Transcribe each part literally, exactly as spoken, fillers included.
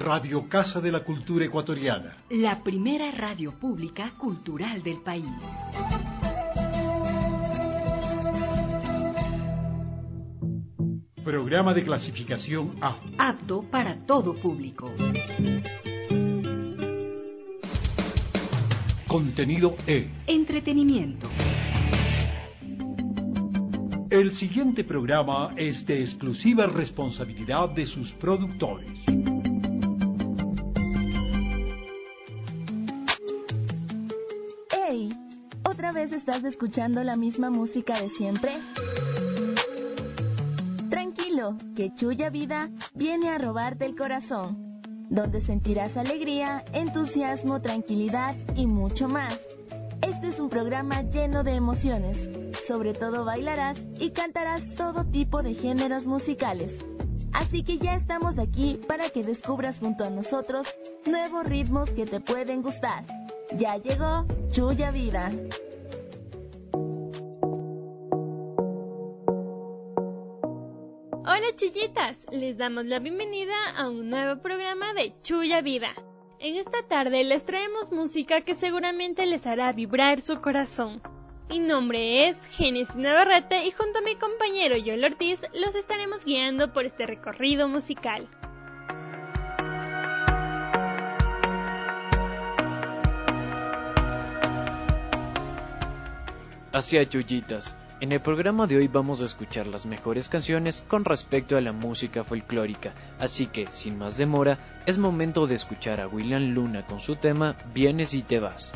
Radio Casa de la Cultura Ecuatoriana. La primera radio pública cultural del país. Programa de clasificación A. Apto para todo público. Contenido E. Entretenimiento. El siguiente programa es de exclusiva responsabilidad de sus productores. ¡Hey! ¿Otra vez estás escuchando la misma música de siempre? Tranquilo, que Chuya Vida viene a robarte el corazón, donde sentirás alegría, entusiasmo, tranquilidad y mucho más. Este es un programa lleno de emociones. Sobre todo bailarás y cantarás todo tipo de géneros musicales. Así que ya estamos aquí para que descubras junto a nosotros nuevos ritmos que te pueden gustar. Ya llegó Chuya Vida. Hola chullitas, les damos la bienvenida a un nuevo programa de Chuya Vida. En esta tarde les traemos música que seguramente les hará vibrar su corazón. Mi nombre es Génesis Navarrete y junto a mi compañero Joel Ortiz los estaremos guiando por este recorrido musical. Así es, chullitas. En el programa de hoy vamos a escuchar las mejores canciones con respecto a la música folclórica, así que, sin más demora, es momento de escuchar a William Luna con su tema Vienes y te vas.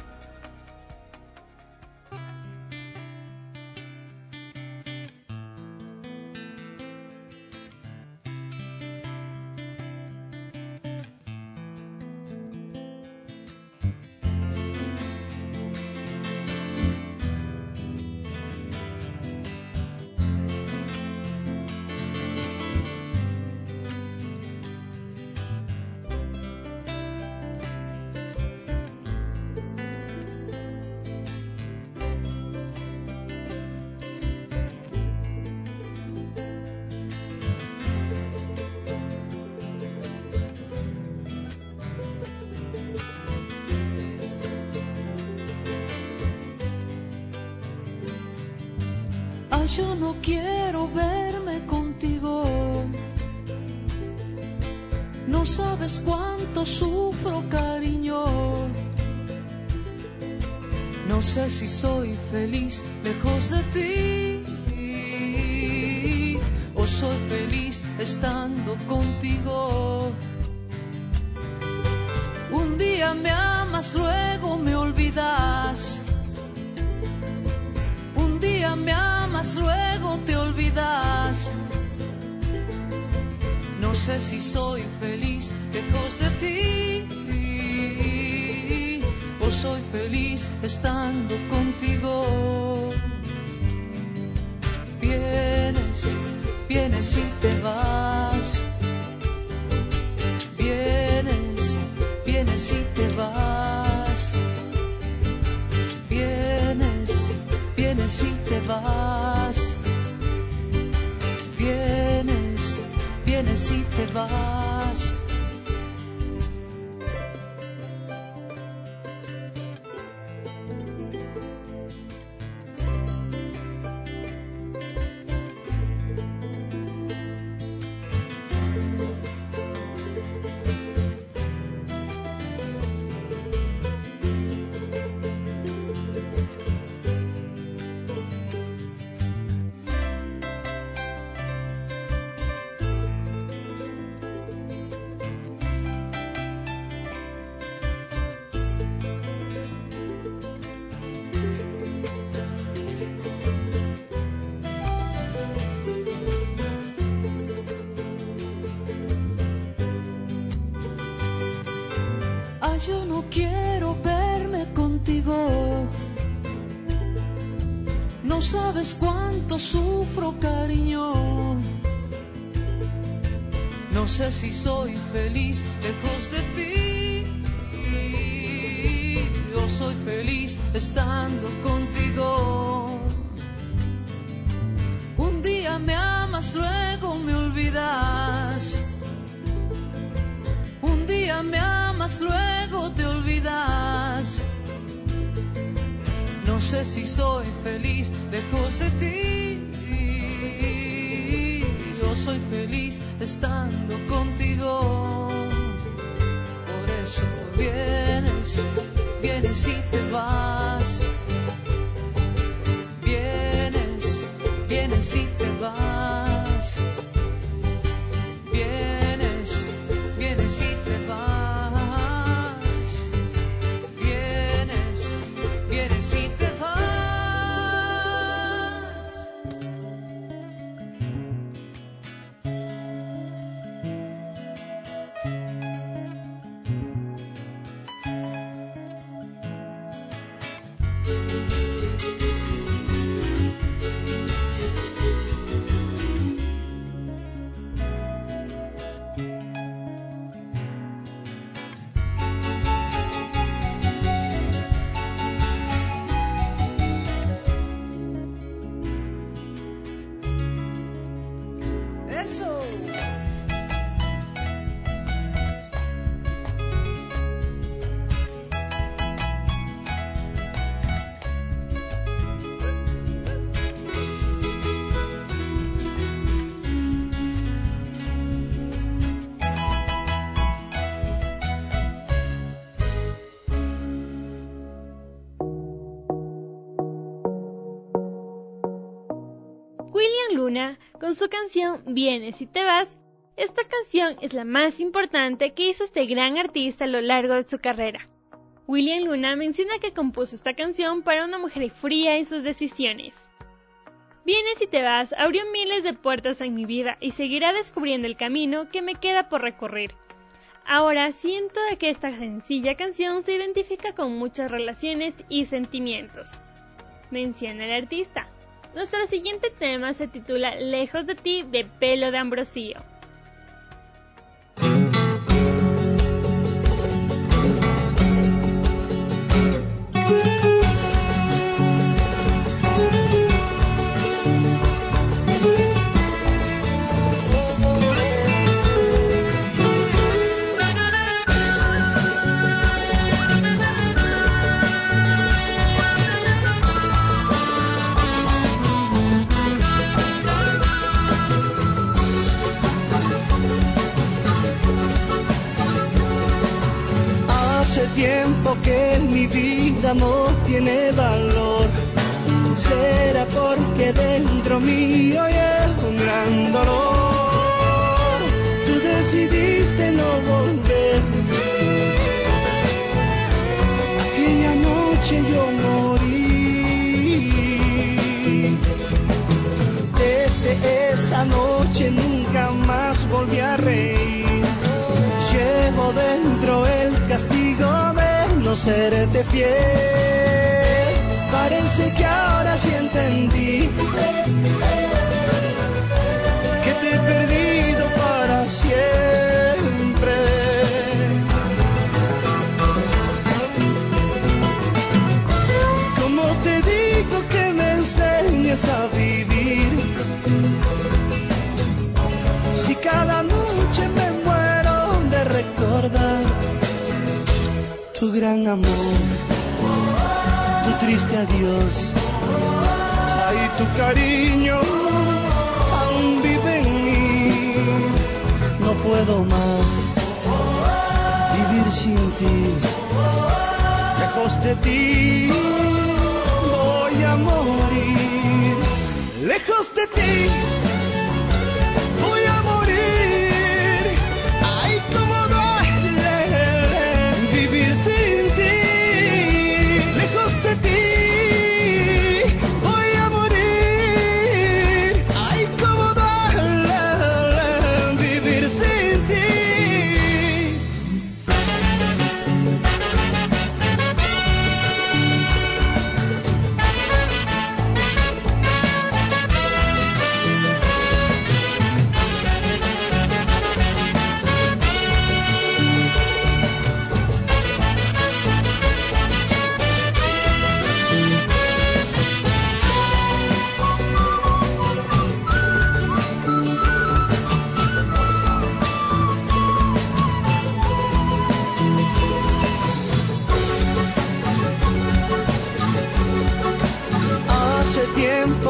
Yo no quiero verme contigo, no sabes cuánto sufro, cariño. No sé si soy feliz lejos de ti o soy feliz estando contigo. Un día me amas, luego me olvidas. Un día me amas, luego te olvidas. No sé si soy feliz lejos de ti o soy feliz estando contigo. Vienes, vienes y te vas. Vienes, vienes y te vas. Vienes, vienes y te vas. Vienes, vienes y te vas. Yo no quiero verme contigo, no sabes cuánto sufro, cariño. No sé si soy feliz lejos de ti o soy feliz estando contigo. Un día me amas, luego me olvidas. Un día día me amas, luego te olvidas. No sé si soy feliz lejos de ti. Yo soy feliz estando contigo. Por eso vienes, vienes y te vas. Vienes, vienes y te vas. Vienes, vienes y te vas. Vienes, vienes y te vas. Con su canción Vienes y te vas. Esta canción es la más importante que hizo este gran artista a lo largo de su carrera. William Luna menciona que compuso esta canción para una mujer fría en sus decisiones. Vienes y te vas abrió miles de puertas en mi vida y seguirá descubriendo el camino que me queda por recorrer. Ahora siento que esta sencilla canción se identifica con muchas relaciones y sentimientos, menciona el artista. Nuestro siguiente tema se titula Lejos de ti, de Pelo de Ambrosio. Tiempo que mi vida no tiene valor. Será porque dentro mío hay un gran dolor. Tú decidiste no volver. Aquella noche yo morí. Desde esa noche nunca más volví a reír. Llevo dentro el castigo de no serte fiel. Parece que ahora sí entendí que te he perdido para siempre. ¿Cómo te digo que me enseñes a vivir? Si cada noche me muero de recordar tu gran amor, tu triste adiós, ay, tu cariño aún vive en mí. No puedo más vivir sin ti, lejos de ti voy a morir, lejos de ti.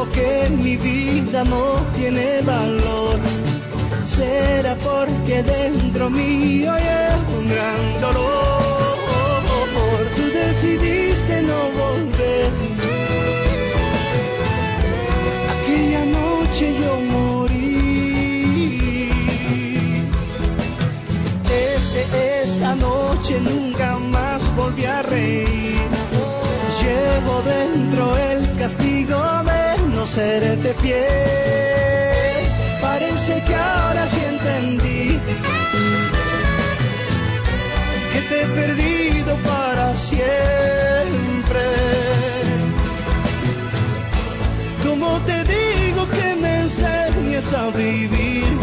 siento que mi vida no tiene valor. Será porque dentro mío hay un gran dolor. Tú decidiste no volver. Aquella noche yo morí. Desde esa noche nunca más volví a reír. Llevo dentro el castigo de no serte fiel. Parece que ahora sí entendí que te he perdido para siempre. ¿Cómo te digo que me enseñes a vivir?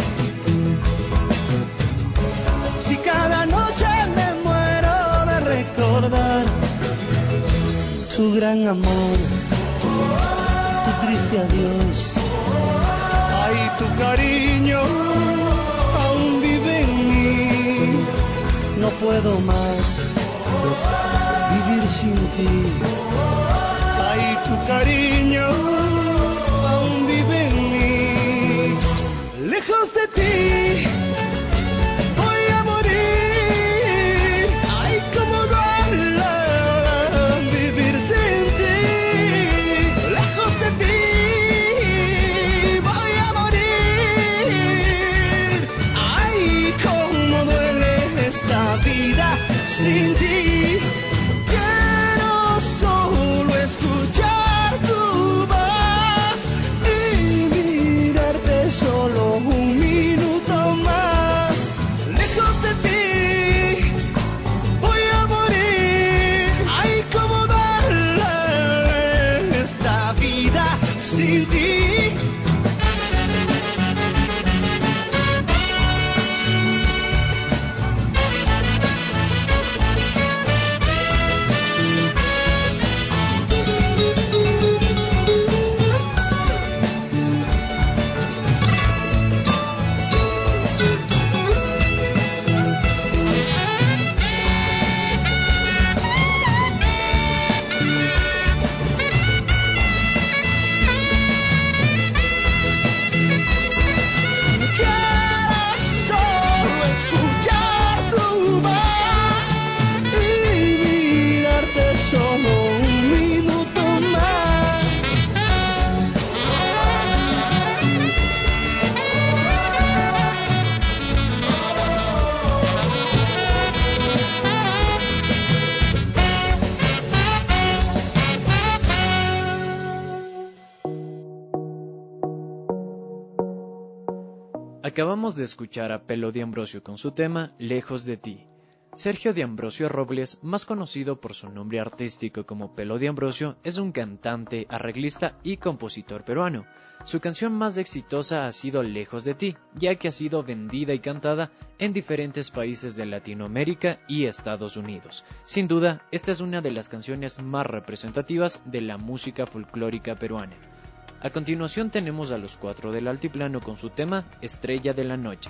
Si cada noche me muero de recordar tu gran amor, tu triste adiós. Ay, tu cariño aún vive en mí. No puedo más vivir sin ti. Ay, tu cariño aún vive en mí. Lejos de ti voy a morir. Ay, cómo duele vivir sin ti. Lejos de ti voy a morir. Ay, cómo duele esta vida sin ti. Quiero solo escuchar tu voz y mirarte solo un minuto más. Lejos de ti voy a morir. Ay, cómo duele esta vida sin ti. Acabamos de escuchar a Pelo de Ambrosio con su tema Lejos de ti. Sergio de Ambrosio Robles, más conocido por su nombre artístico como Pelo de Ambrosio, es un cantante, arreglista y compositor peruano. Su canción más exitosa ha sido Lejos de ti, ya que ha sido vendida y cantada en diferentes países de Latinoamérica y Estados Unidos. Sin duda, esta es una de las canciones más representativas de la música folclórica peruana. A continuación tenemos a Los Cuatro del Altiplano con su tema Estrella de la Noche.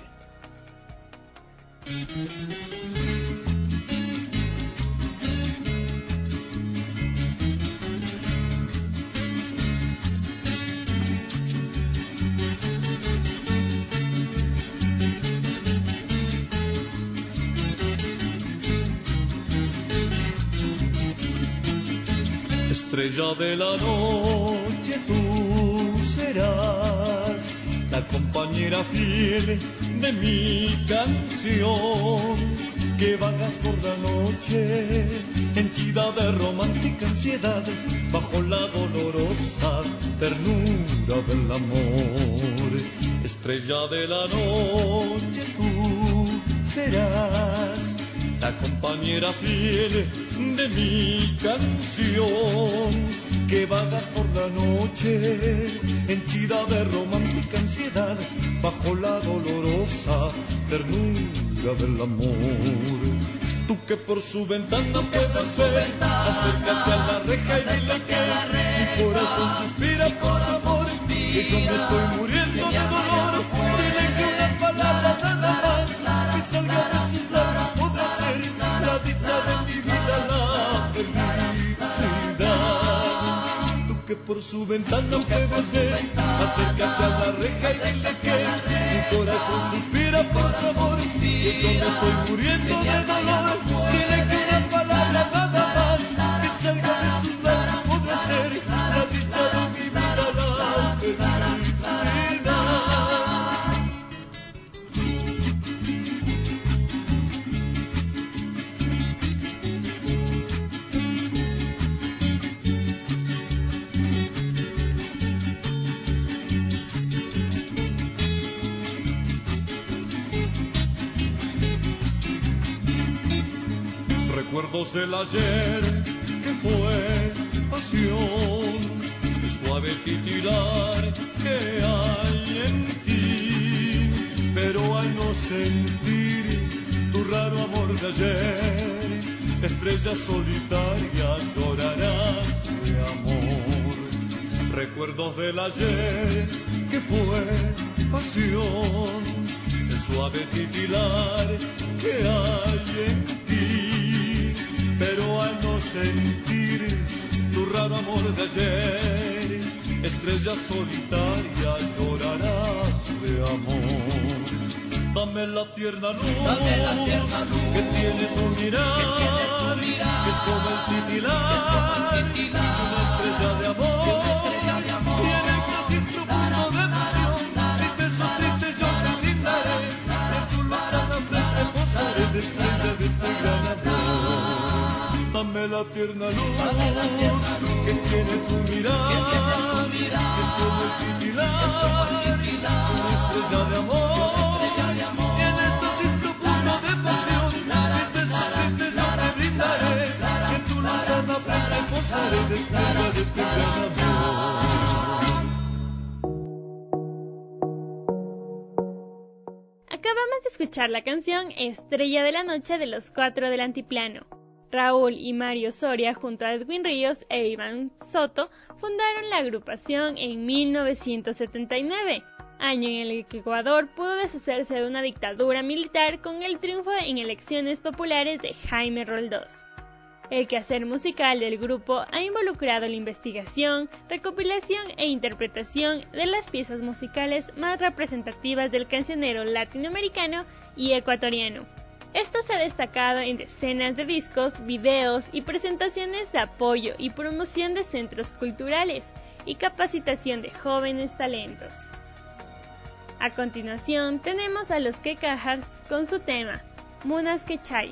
Estrella de la noche, tú serás la compañera fiel de mi canción, que vagas por la noche, henchida de romántica ansiedad, bajo la dolorosa ternura del amor. Estrella de la noche, tú serás la compañera fiel de mi canción, que vagas por la noche, henchida de romántica ansiedad, bajo la dolorosa ternura del amor. Tú que por su ventana puedes ver, acércate a la reja y dile que mi corazón suspira por su amor, que yo me estoy muriendo de dolor. Dile que una palabra nada más que salga de sus labios podrá ser la dicha de mi vida, la felicidad. Tú que por por su ventana puedes ver. Acércate a la reja y dile que mi corazón suspira por su amor, que yo me estoy muriendo de dolor. Dile que una palabra nada más que salga de sus labios podrá ser la dicha de mi vida, la felicidad. Recuerdos del ayer que fue pasión, el suave titilar que hay en ti, pero al no sentir tu raro amor de ayer, estrella solitaria llorará de amor. Recuerdos del ayer que fue pasión, el suave titilar que hay en ti, pero al no sentir tu raro amor de ayer, estrella solitaria llorarás de amor. Dame la tierna luz, Dame la tierna luz que tiene tu mirar, que, que es como el titilar, de una estrella de amor, y en el casi profundo de emoción, tristeza triste yo te brindaré, en tu lozana frente posaré de estrella de este gran amor. Dame la tierna luz que tiene tu mirar, que es como el titilar, una estrella de amor, y en esto sin profundo de pasión, tristeza triste yo te brindaré, que en tu lozana frente posaré de estrella de este gran amor. Acabamos de escuchar la canción Estrella de la Noche de los Cuatro del Antiplano. Raúl y Mario Soria, junto a Edwin Ríos e Iván Soto, fundaron la agrupación en mil novecientos setenta y nueve, año en el que Ecuador pudo deshacerse de una dictadura militar con el triunfo en elecciones populares de Jaime Roldós. El quehacer musical del grupo ha involucrado la investigación, recopilación e interpretación de las piezas musicales más representativas del cancionero latinoamericano y ecuatoriano. Esto se ha destacado en decenas de discos, videos y presentaciones de apoyo y promoción de centros culturales y capacitación de jóvenes talentos. A continuación tenemos a los Quecajars con su tema, Munas Quechay.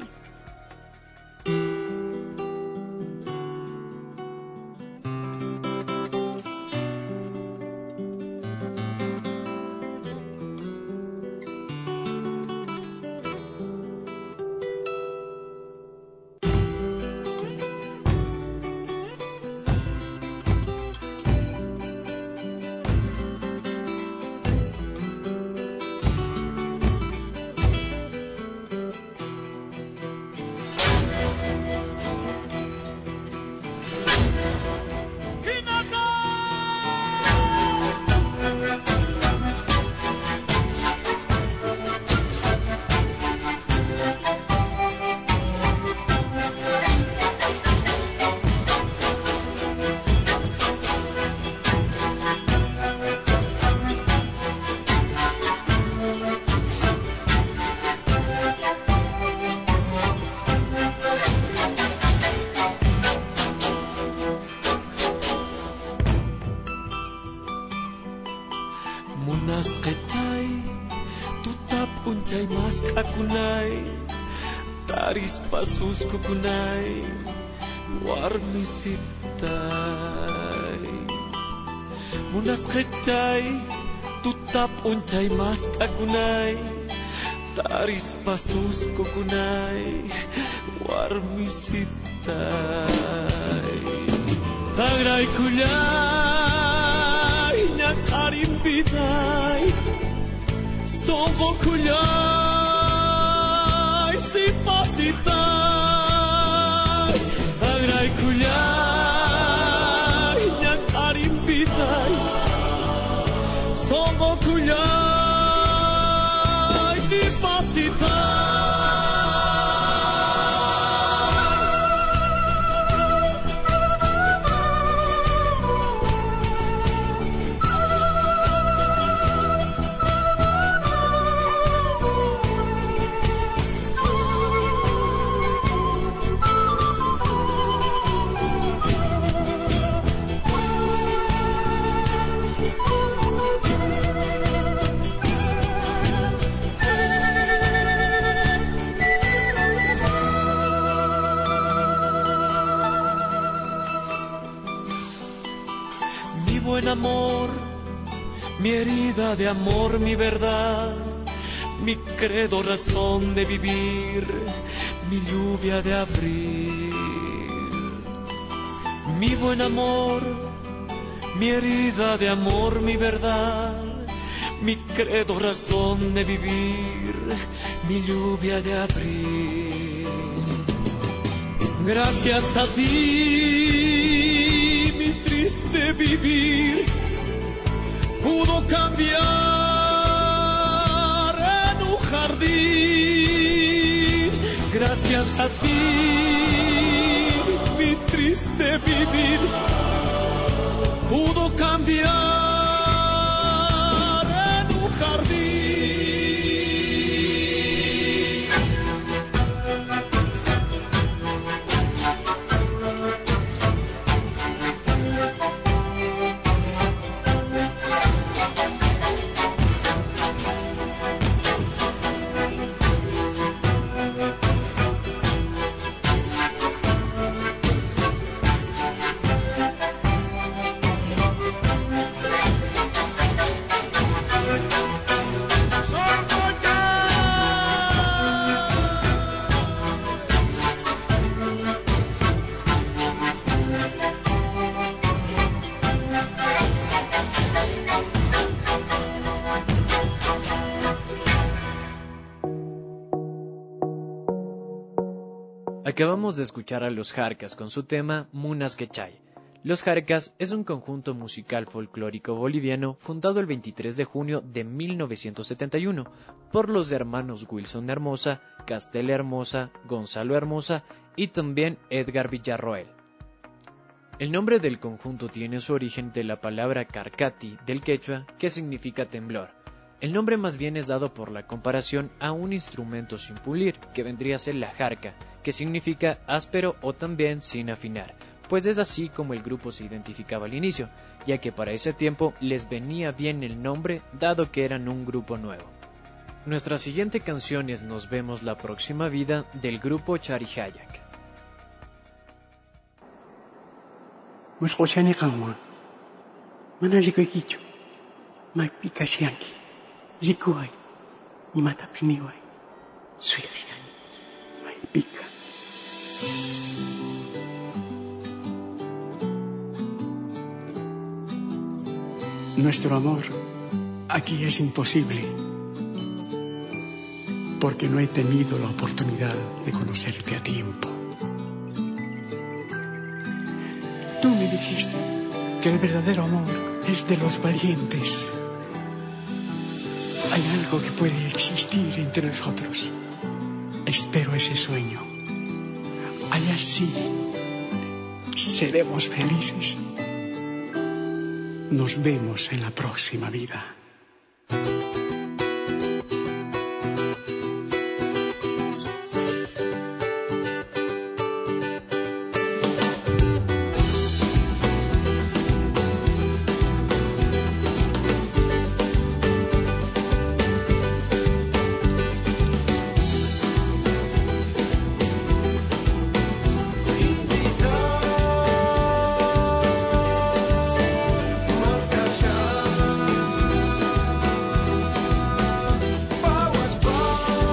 Munas Quechay, tutap uncay mas kakunay, taris pasus kukunay, warmisitay. Munas Quechay, tutap uncay mas kakunay, taris pasus kukunay, warmisitay. Tagray kulay, nyakarim biday, songo kulay, sipasitay. Tagray kulay, nyakarim biday, songo kulay, sipasitay. amor, mi herida de amor, mi verdad, mi credo, razón de vivir, mi lluvia de abril. Mi buen amor, mi herida de amor, mi verdad, mi credo, razón de vivir, mi lluvia de abril. Gracias a ti, mi triste vivir pudo cambiar en un jardín. Gracias a ti, mi triste vivir pudo cambiar en un jardín. Acabamos de escuchar a Los Jarcas con su tema Munas Quechay. Los Jarcas es un conjunto musical folclórico boliviano fundado el veintitrés de junio de mil novecientos setenta y uno por los hermanos Wilson Hermosa, Castel Hermosa, Gonzalo Hermosa y también Edgar Villarroel. El nombre del conjunto tiene su origen de la palabra carcati del quechua, que significa temblor. El nombre más bien es dado por la comparación a un instrumento sin pulir, que vendría a ser la jarca, que significa áspero o también sin afinar, pues es así como el grupo se identificaba al inicio, ya que para ese tiempo les venía bien el nombre, dado que eran un grupo nuevo. Nuestra siguiente canción es Nos vemos la próxima vida, del grupo Charihayak. Zikuai, ni mata priniwai, suyasiani, maipika. Nuestro amor aquí es imposible, porque no he tenido la oportunidad de conocerte a tiempo. Tú me dijiste que el verdadero amor es de los valientes. Hay algo que puede existir entre nosotros. Espero ese sueño. Allá sí seremos felices. Nos vemos en la próxima vida. Power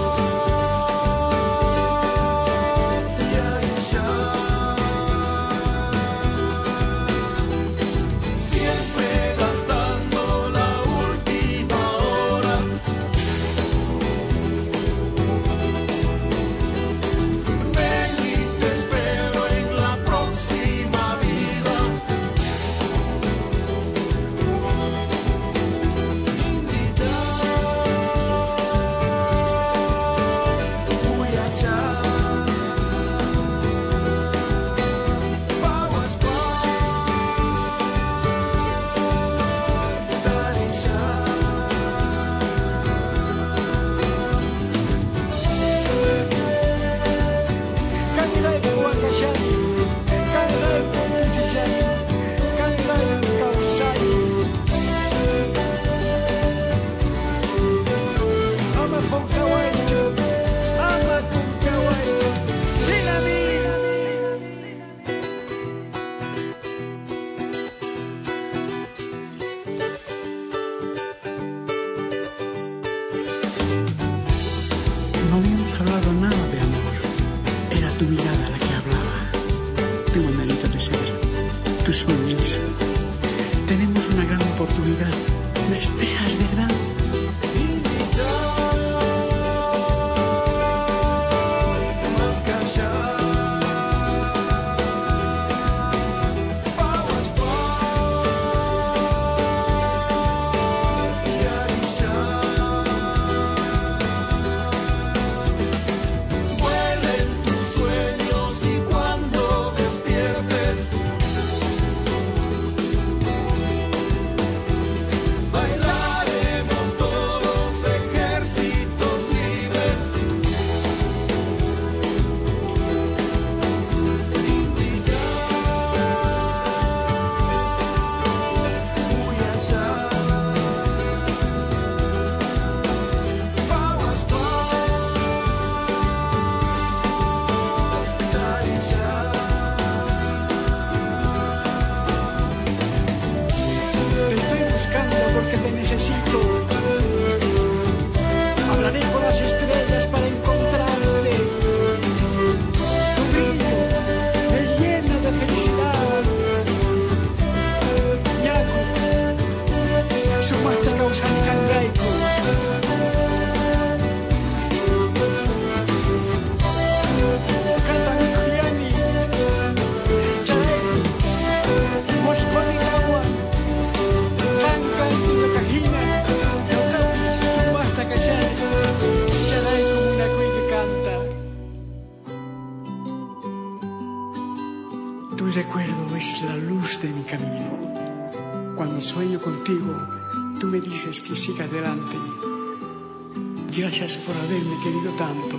recuerdo es la luz de mi camino. Cuando sueño contigo, tú me dices que siga adelante. Gracias por haberme querido tanto.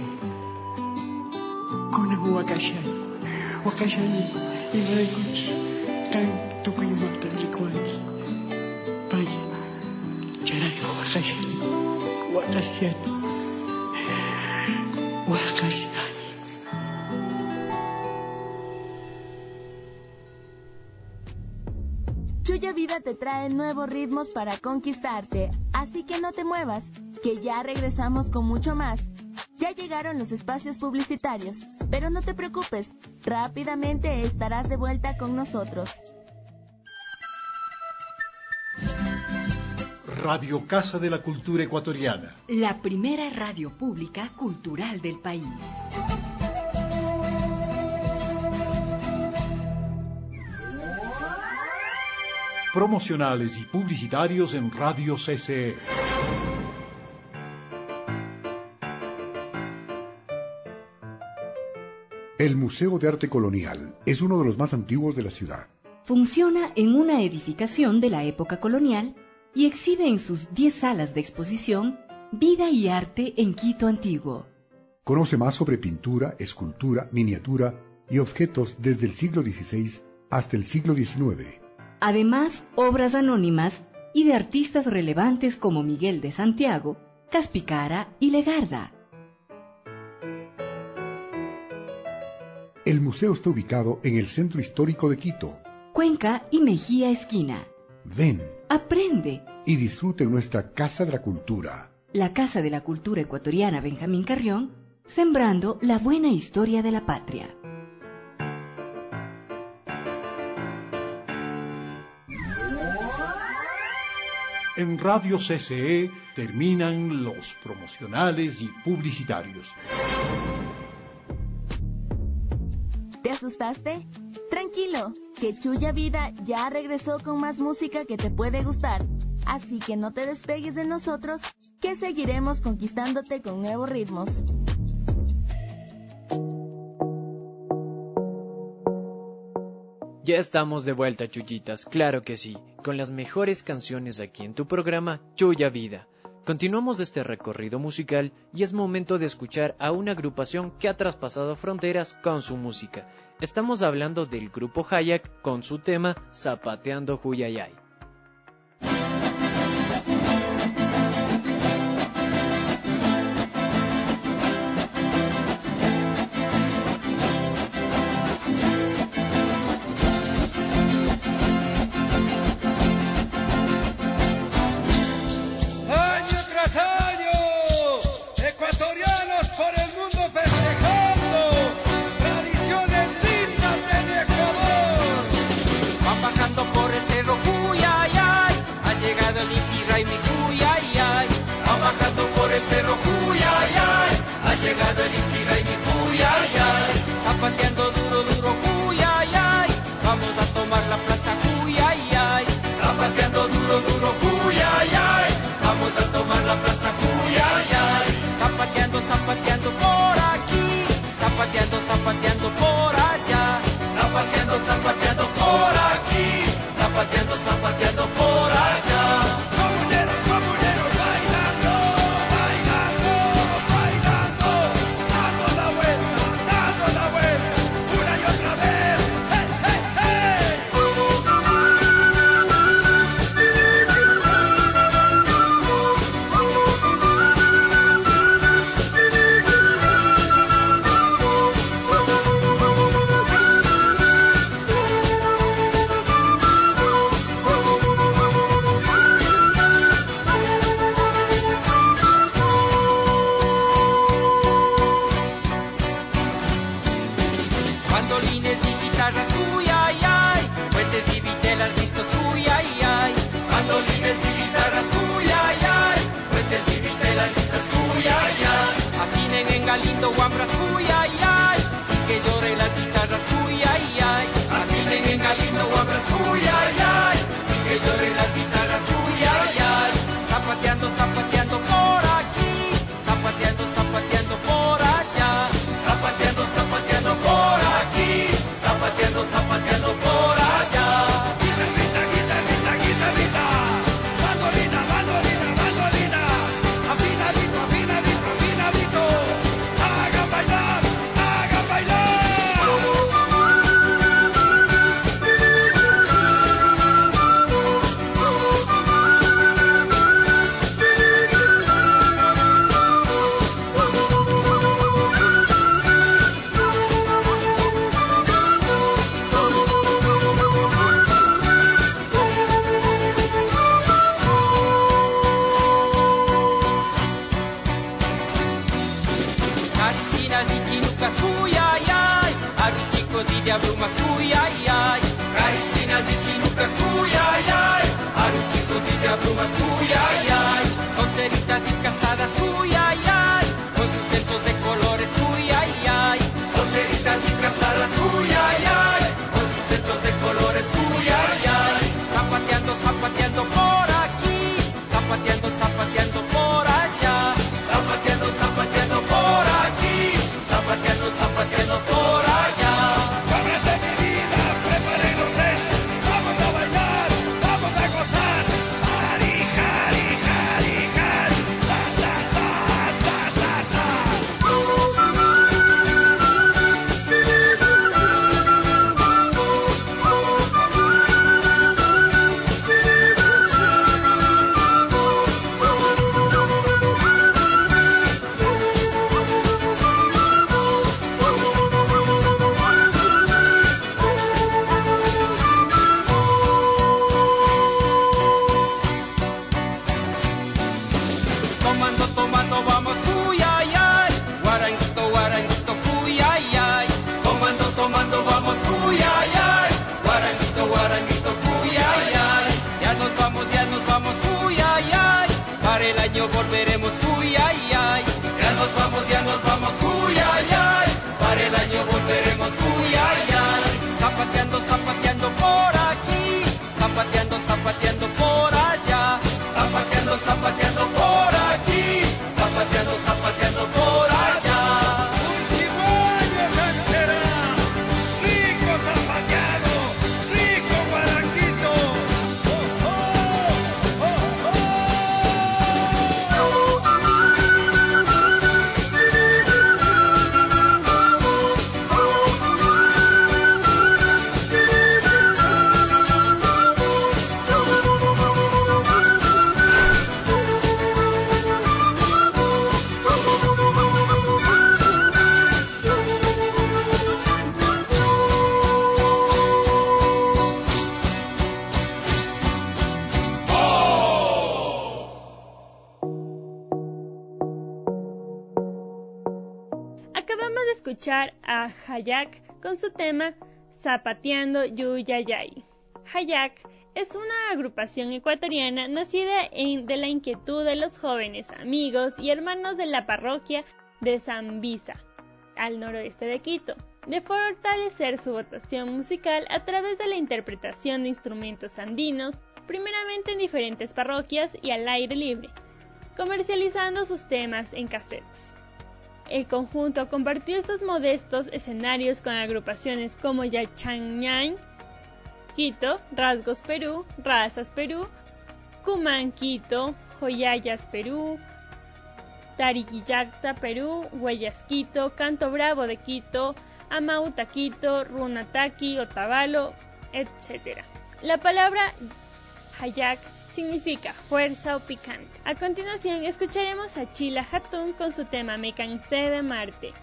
Con la wakashani, wakashani, imaikuchi, tanto que mata el licuani. Vaya, charaiko wakashani, wakashani, wakashani. Chuya Vida te trae nuevos ritmos para conquistarte, así que no te muevas, que ya regresamos con mucho más. Ya llegaron los espacios publicitarios, pero no te preocupes, rápidamente estarás de vuelta con nosotros. Radio Casa de la Cultura Ecuatoriana. La primera radio pública cultural del país. Promocionales y publicitarios en Radio C C E. El Museo de Arte Colonial es uno de los más antiguos de la ciudad. Funciona en una edificación de la época colonial y exhibe en sus diez salas de exposición vida y arte en Quito antiguo. Conoce más sobre pintura, escultura, miniatura y objetos desde el siglo dieciséis hasta el siglo diecinueve. Además, obras anónimas y de artistas relevantes como Miguel de Santiago, Caspicara y Legarda. El museo está ubicado en el centro histórico de Quito. Cuenca y Mejía esquina. Ven, aprende y disfrute nuestra Casa de la Cultura. La Casa de la Cultura Ecuatoriana Benjamín Carrión, sembrando la buena historia de la patria. En Radio C C E terminan los promocionales y publicitarios. ¿Te asustaste? Tranquilo, que Chuya Vida ya regresó con más música que te puede gustar. Así que no te despegues de nosotros, que seguiremos conquistándote con nuevos ritmos. Ya estamos de vuelta, Chuyitas, claro que sí, con las mejores canciones aquí en tu programa Chuya Vida. Continuamos este recorrido musical y es momento de escuchar a una agrupación que ha traspasado fronteras con su música. Estamos hablando del grupo Hayak con su tema Zapateando Huyayay. Cerro Cuyayay, ha llegado el Inti Raymi Cuyayay, zapateando duro, duro Cuyayay, vamos a tomar la plaza Cuyayay, zapateando duro, duro Cuyayay, vamos a tomar la plaza Cuyayay, zapateando, zapateando por aquí, zapateando, zapateando por allá, zapateando, zapateando por aquí, zapateando, zapateando por allá. Comuneros, comuneros bailando. Lindo guambras, uy, ay, ay, y que lloren las guitarras, uy, ay, ay, afinen en Galindo guambras, uy, ay, ay, y que lloren las guitarras, uy, ay, ay, zapateando, zapateando por aquí, zapateando, zapateando por allá, zapateando, zapateando por aquí, zapateando, zapateando Caricinas y chinucas, uy, ay, ay, aruchicos y diablumas, uy, ay, ay. Caricinas y chinucas, uy, ay, ay, aruchicos y diablumas, uy, ay, ay. Solteritas y casadas, uy, ay, ay, con sus centros de colores, uy, ay, ay. Solteritas y casadas, uy, ay, ay, con sus centros de colores, uy, ay, ay. Zapateando, zapateando por aquí, zapateando, zapateando por allá. Zapateando, zapateando por aquí, zapateando, zapateando por allá. ¡Cómprate mi vida! ¡Prepárense! ¡Vamos a bailar! ¡Vamos a gozar! ¡Hari, hari, hari, hari! ¡Tas, tas, tas, tas, tas, tas! Tomando, tomando, vamos, uy, ay, ay. Guaranguito, guaranguito, uy, ay, ay. Tomando, tomando, vamos, uy, ay, ay. Guaranguito, guaranguito, uy, ay, ay. Ya nos vamos, ya nos vamos, uy, ay, ay. Para el año volveremos, uy, ay, ay. Ya nos vamos, ya nos vamos, uy, ay, ay. Para el año volveremos, uy, ay, ay. Zapateando, zapateando por aquí, zapateando, zapateando por allá. Zapateando, zapateando por aquí, zapateando, zapateando por allá. ¡Último año, Cancera! ¡Rico zapateado! ¡Rico guaranguito! ¡Oh, oh! ¡Oh, oh! Acabamos de escuchar a Hayak con su tema Zapateando Yuyayay. Hayak es una agrupación ecuatoriana nacida en, de la inquietud de los jóvenes amigos y hermanos de la parroquia de Zambisa, al noroeste de Quito, de fortalecer su vocación musical a través de la interpretación de instrumentos andinos, primeramente en diferentes parroquias y al aire libre, comercializando sus temas en cassettes. El conjunto compartió estos modestos escenarios con agrupaciones como Yachanñán, Quito, Rasgos Perú, Razas Perú, Cumán Quito, Joyayas Perú, Tariquillacta Perú, Huellas Quito, Canto Bravo de Quito, Amauta Quito, Runataki, Otavalo, etcétera. La palabra Hayak significa fuerza o picante. A continuación escucharemos a Chila Hatun con su tema Me cansé de amarte.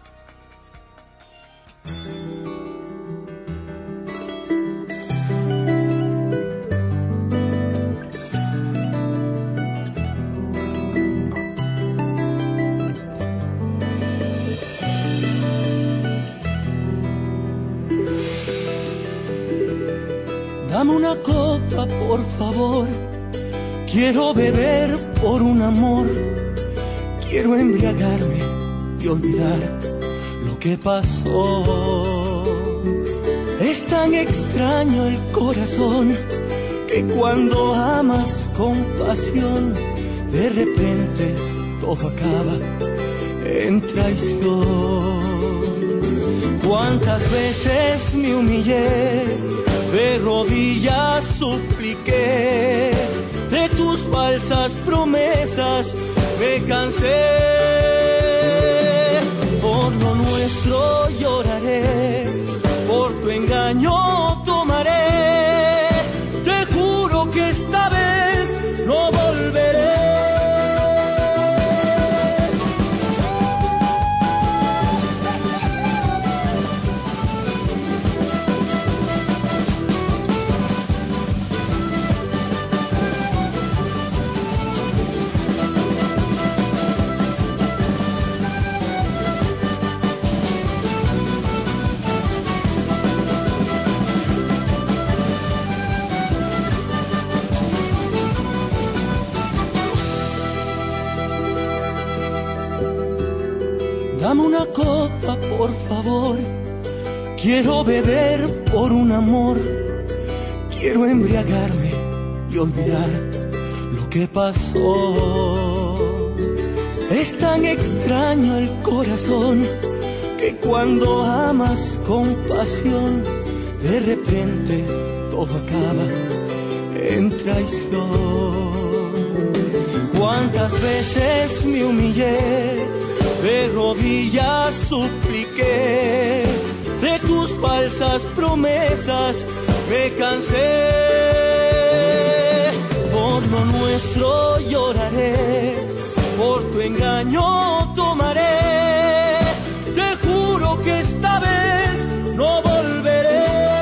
Dame una copa, por favor. Quiero beber por un amor. Quiero embriagarme y olvidar lo que pasó. Es tan extraño el corazón que cuando amas con pasión, de repente todo acaba en traición. Cuántas veces me humillé, de rodillas supliqué, de tus falsas promesas me cansé. Por lo nuestro lloraré, por tu engaño tomaré. Te juro que esta vez no volveré. Dame una copa, por favor. Quiero beber por un amor. Quiero embriagarme y olvidar lo que pasó. Es tan extraño el corazón que cuando amas con pasión, de repente todo acaba en traición. Cuántas veces me humillé, de rodillas supliqué, de tus falsas promesas me cansé. Por lo nuestro lloraré, por tu engaño tomaré. Te juro que esta vez no volveré.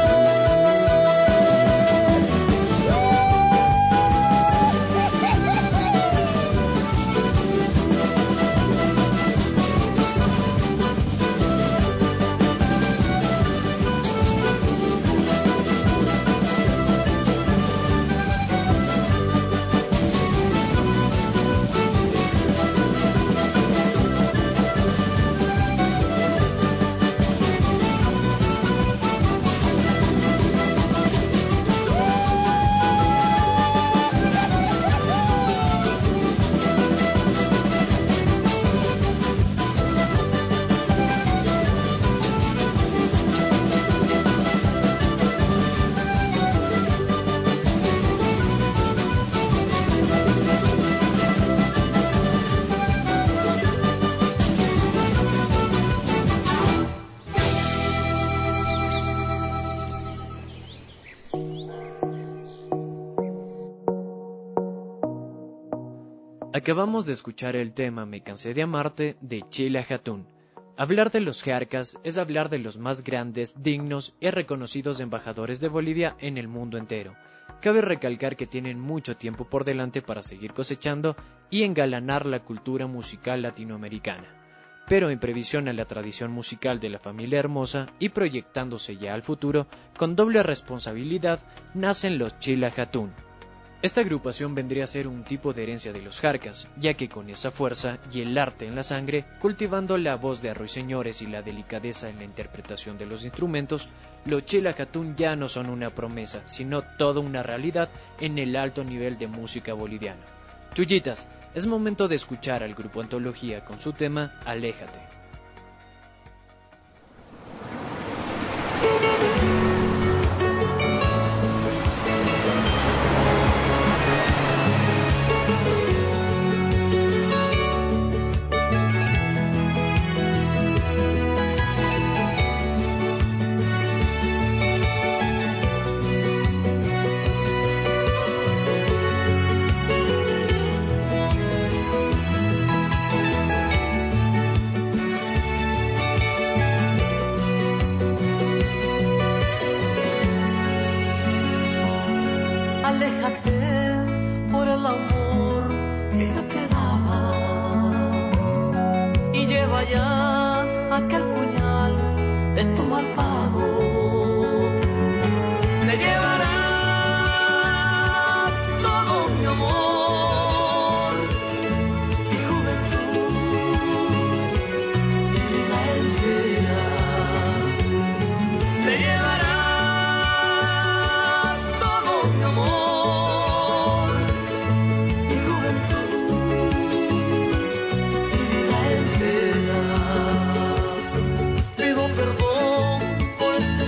Acabamos de escuchar el tema Me cansé de amarte de Chela Jatún. Hablar de los Jarcas es hablar de los más grandes, dignos y reconocidos embajadores de Bolivia en el mundo entero. Cabe recalcar que tienen mucho tiempo por delante para seguir cosechando y engalanar la cultura musical latinoamericana. Pero en previsión a la tradición musical de la familia Hermosa y proyectándose ya al futuro, con doble responsabilidad, nacen los Chela Jatún. Esta agrupación vendría a ser un tipo de herencia de los Jarcas, ya que con esa fuerza y el arte en la sangre, cultivando la voz de ruiseñores y la delicadeza en la interpretación de los instrumentos, los Chela Jatún ya no son una promesa, sino toda una realidad en el alto nivel de música boliviana. Chullitas, es momento de escuchar al grupo Antología con su tema Aléjate. Pido perdón por este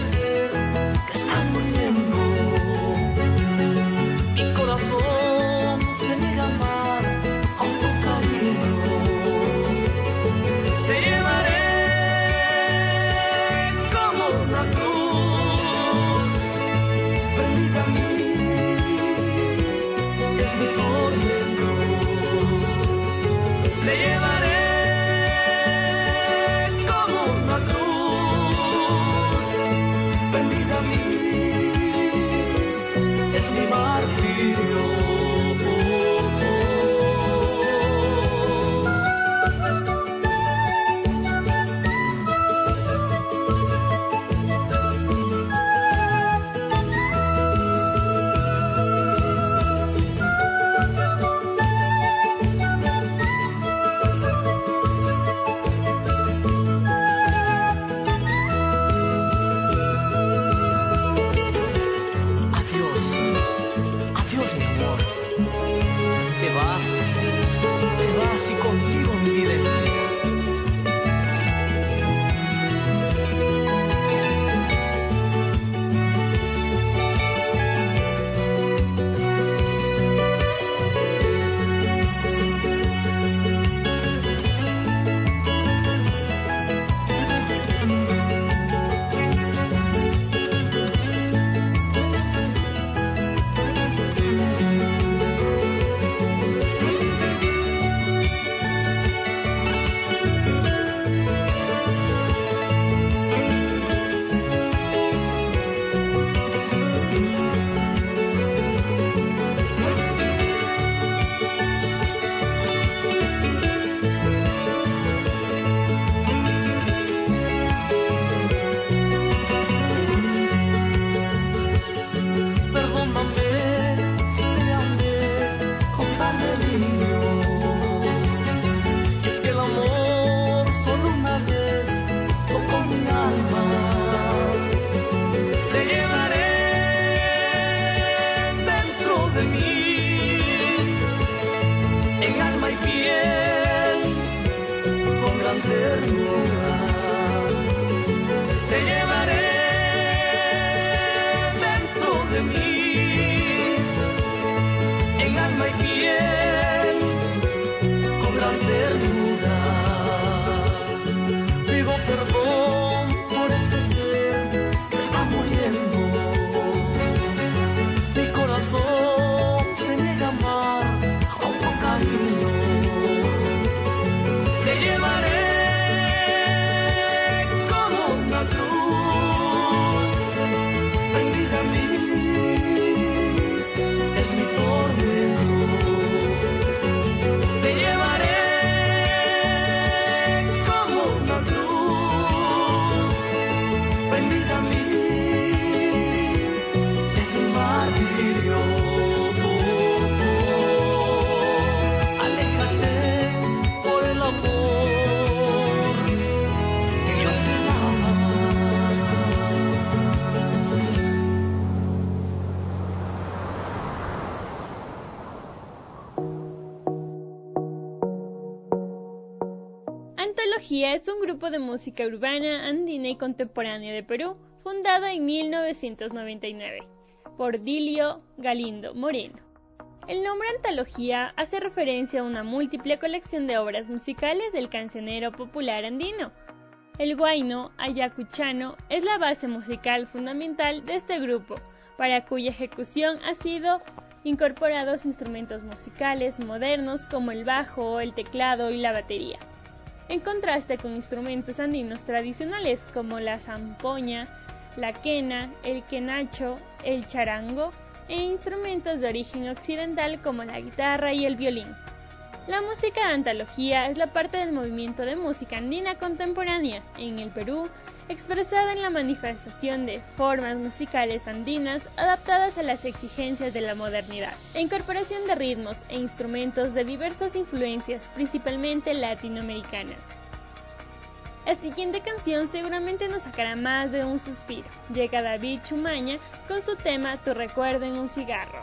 Antología es un grupo de música urbana, andina y contemporánea de Perú, fundado en mil novecientos noventa y nueve por Dilio Galindo Moreno. El nombre Antología hace referencia a una múltiple colección de obras musicales del cancionero popular andino. El huayno ayacuchano es la base musical fundamental de este grupo, para cuya ejecución ha sido incorporados instrumentos musicales modernos como el bajo, el teclado y la batería, en contraste con instrumentos andinos tradicionales como la zampoña, la quena, el quenacho, el charango e instrumentos de origen occidental como la guitarra y el violín. La música de antología es la parte del movimiento de música andina contemporánea en el Perú, expresada en la manifestación de formas musicales andinas adaptadas a las exigencias de la modernidad, e incorporación de ritmos e instrumentos de diversas influencias, principalmente latinoamericanas. La siguiente canción seguramente nos sacará más de un suspiro. Llega David Chumaña con su tema Tu recuerdo en un cigarro.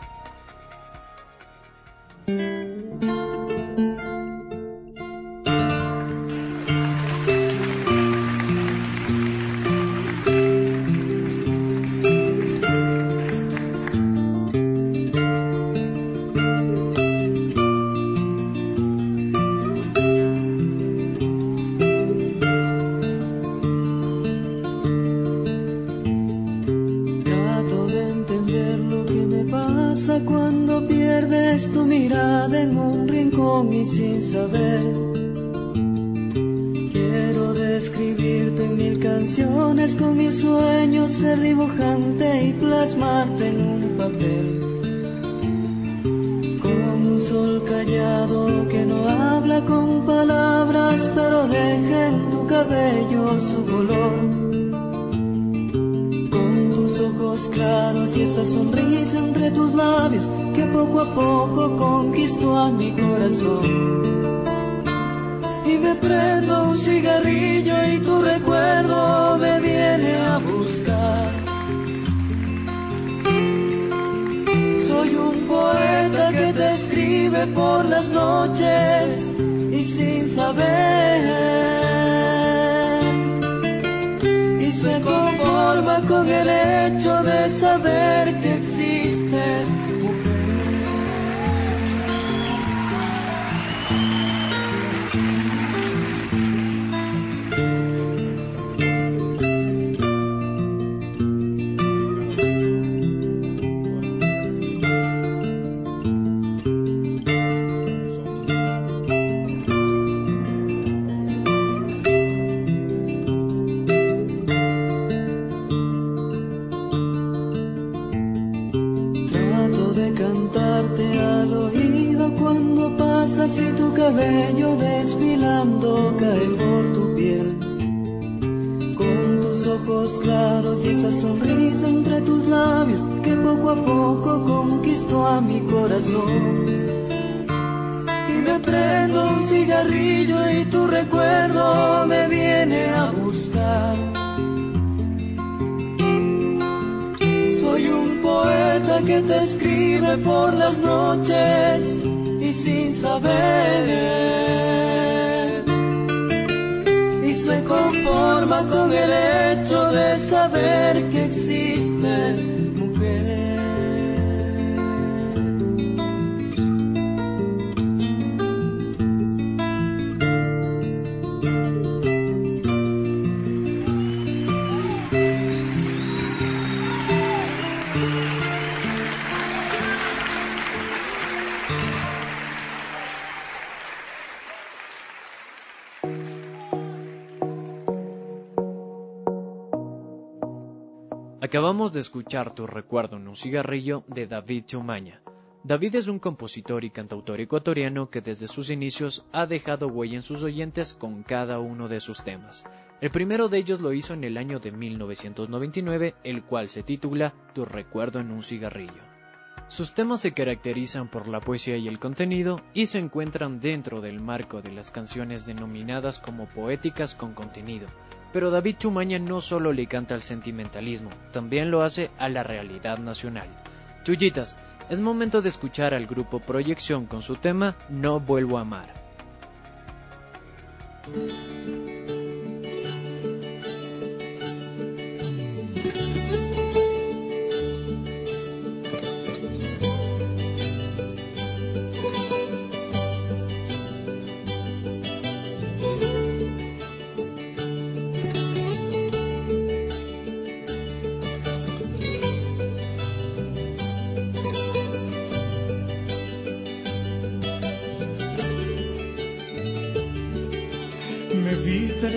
Cuando pierdes tu mirada en un rincón y sin saber, quiero describirte en mil canciones, con mil sueños, ser dibujante y plasmarte en un papel, como un sol callado que no habla con palabras, pero deja en tu cabello su color. Ojos claros y esa sonrisa entre tus labios que poco a poco conquistó a mi corazón. Y me prendo un cigarrillo y tu recuerdo me viene a buscar. Soy un poeta que te escribe por las noches y sin saber, y se conforma con el hecho de saber que existes, mujer. Y tu cabello desfilando cae por tu piel, con tus ojos claros y esa sonrisa entre tus labios que poco a poco conquistó a mi corazón. Y me prendo un cigarrillo y tu recuerdo me viene a buscar. Soy un poeta que te escribe por las noches y sin saber, y se conforma con el hecho de saber que existes, mujer. Acabamos de escuchar Tu recuerdo en un cigarrillo de David Chumaña. David es un compositor y cantautor ecuatoriano que desde sus inicios ha dejado huella en sus oyentes con cada uno de sus temas. El primero de ellos lo hizo en el año de mil novecientos noventa y nueve, el cual se titula Tu recuerdo en un cigarrillo. Sus temas se caracterizan por la poesía y el contenido y se encuentran dentro del marco de las canciones denominadas como poéticas con contenido. Pero David Chumaña no solo le canta al sentimentalismo, también lo hace a la realidad nacional. Chullitas, es momento de escuchar al grupo Proyección con su tema No vuelvo a amar.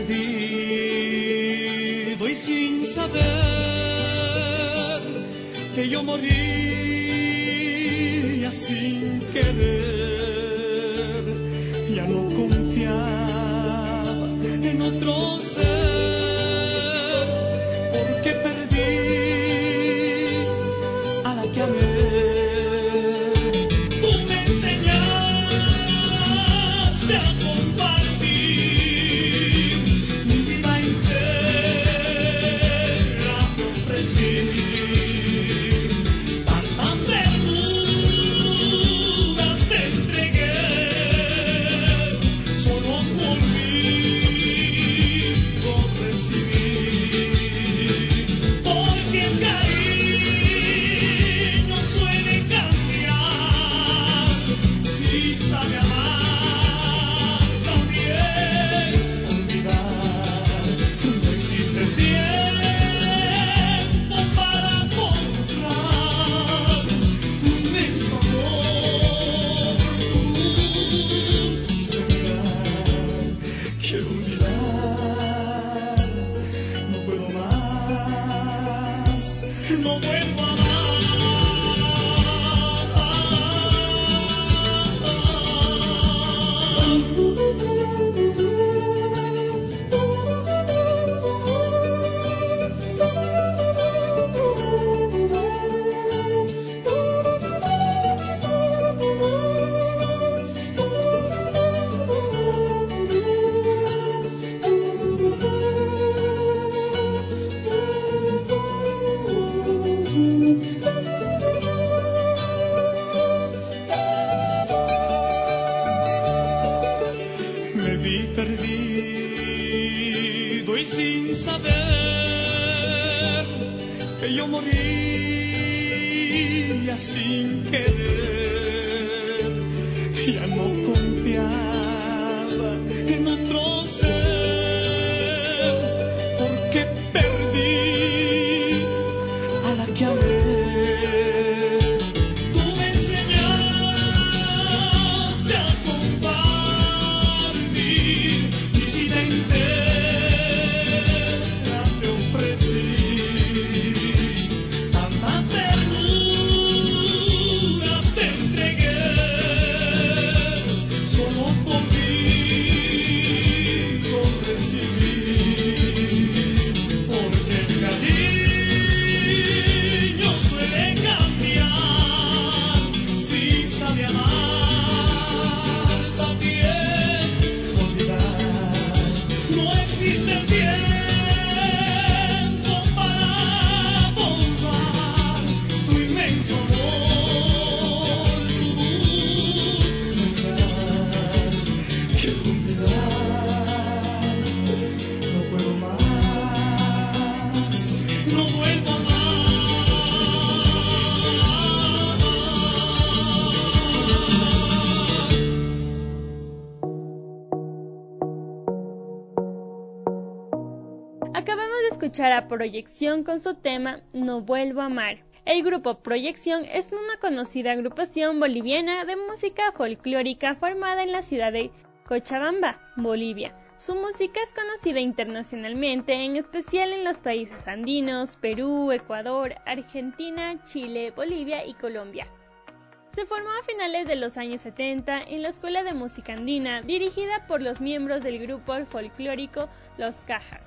perdido y sin saber que yo moría sin querer, ya no confiaba en otro ser, porque perdí a la que amé. Tú me enseñaste a compartir mi vida entera, te ofrecí. Perdido y sin saber que yo moría sin querer, ya no confiaba en otro ser, porque perdí a la que amé. Escuchar a Proyección con su tema No Vuelvo a Amar. El grupo Proyección es una conocida agrupación boliviana de música folclórica formada en la ciudad de Cochabamba, Bolivia. Su música es conocida internacionalmente, en especial en los países andinos, Perú, Ecuador, Argentina, Chile, Bolivia y Colombia. Se formó a finales de los años setenta en la Escuela de Música Andina, dirigida por los miembros del grupo folclórico Los Cajas.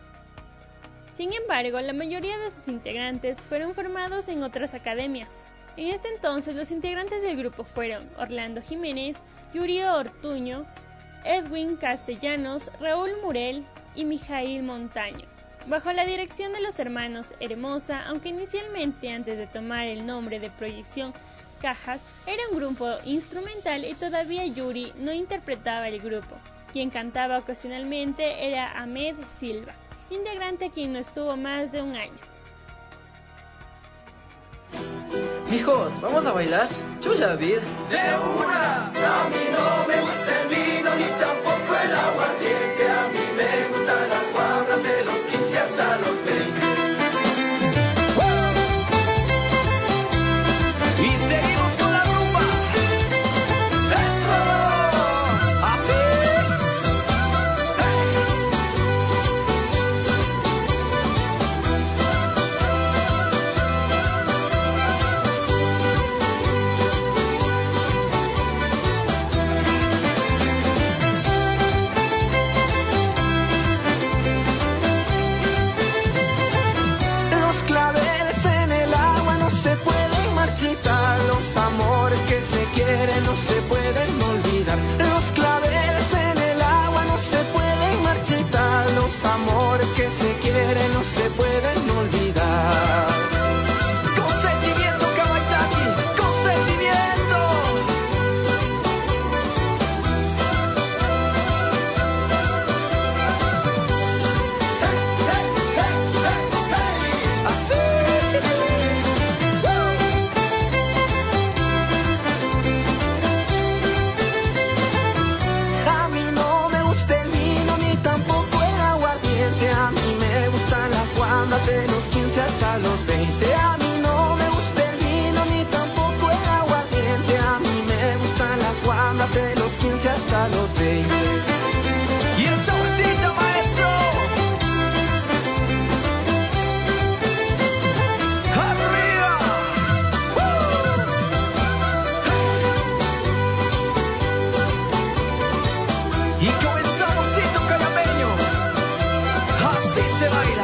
Sin embargo, la mayoría de sus integrantes fueron formados en otras academias. En este entonces, los integrantes del grupo fueron Orlando Jiménez, Yuri Ortuño, Edwin Castellanos, Raúl Murel y Mijail Montaño. Bajo la dirección de los hermanos Hermosa, aunque inicialmente antes de tomar el nombre de Proyección Cajas, era un grupo instrumental y todavía Yuri no interpretaba el grupo. Quien cantaba ocasionalmente era Ahmed Silva, integrante quien no estuvo más de un año. Hijos, ¿vamos a bailar? ¡Chulla vida! ¡De una! A mí no me gusta el vino ni tampoco el aguardiente. A mí me gustan las guardas de los quince hasta los veinte. Y seguimos con la rumba. ¡Eso! ¡Así! se pueden olvidar. Los claveles en el agua no se pueden marchitar. Los amores que se quieren no se pueden olvidar. Con sentimiento, Kawaitaki, con sentimiento. Hey, hey, hey, hey, hey. Así. A mí no me gusta el vino ni tampoco el aguardiente. A mí me gustan las guambas de los quince hasta los veinte. A mí no me gusta el vino ni tampoco el aguardiente. A mí me gustan las guambas de los quince hasta los veinte. Y esa vueltita, maestro. ¡Arriba! ¡Uh! Y con ese saborcito calameño, así se baila.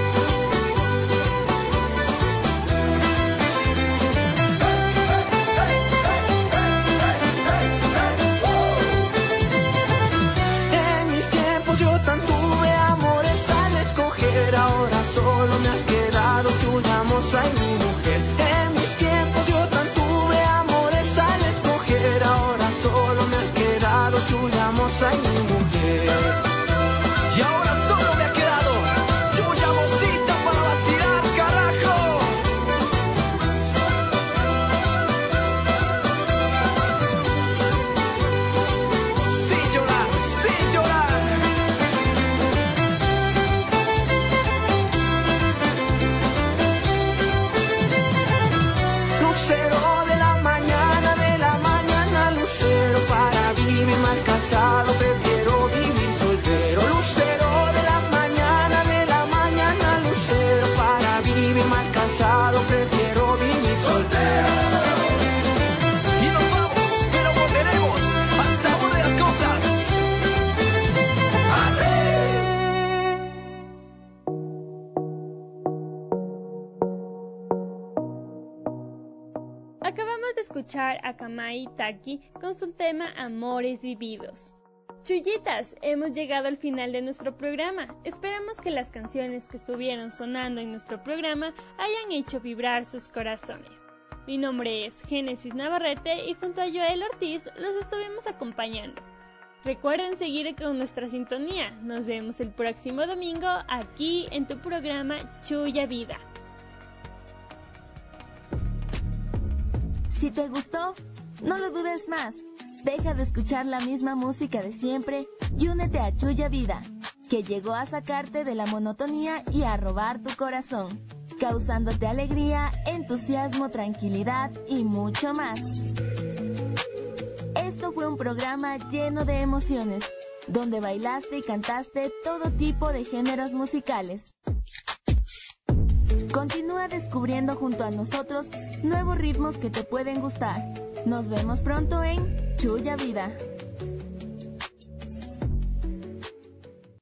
En mis tiempos yo tan tuve amores al escoger. Ahora solo me ha quedado tu hermosa y mi mujer. En mis tiempos yo tan tuve amores al escoger. Ahora solo me ha quedado tu hermosa y mi mujer. Y ahora solo me ha quedado Chuya Mosita para vacilar, carajo. Sin llorar, sin llorar. Lucero de la mañana, de la mañana, lucero para vivir mal cansado, prefiero vivir soltero. Lucero de la mañana, de la mañana, lucero para vivir mal cansado, prefiero vivir soltero. Y nos vamos, pero volveremos al sabor de las coplas. Así. Acabamos de escuchar a Kamai Taki con su tema Amores Vividos. Chullitas, hemos llegado al final de nuestro programa. Esperamos que las canciones que estuvieron sonando en nuestro programa hayan hecho vibrar sus corazones. Mi nombre es Génesis Navarrete y junto a Joel Ortiz los estuvimos acompañando. Recuerden seguir con nuestra sintonía. Nos vemos el próximo domingo aquí en tu programa Chuya Vida. Si te gustó, no lo dudes más. Deja de escuchar la misma música de siempre y únete a Chuya Vida, que llegó a sacarte de la monotonía y a robar tu corazón, causándote alegría, entusiasmo, tranquilidad y mucho más. Esto fue un programa lleno de emociones, donde bailaste y cantaste todo tipo de géneros musicales. Continúa descubriendo junto a nosotros nuevos ritmos que te pueden gustar. Nos vemos pronto en Chuya Vida.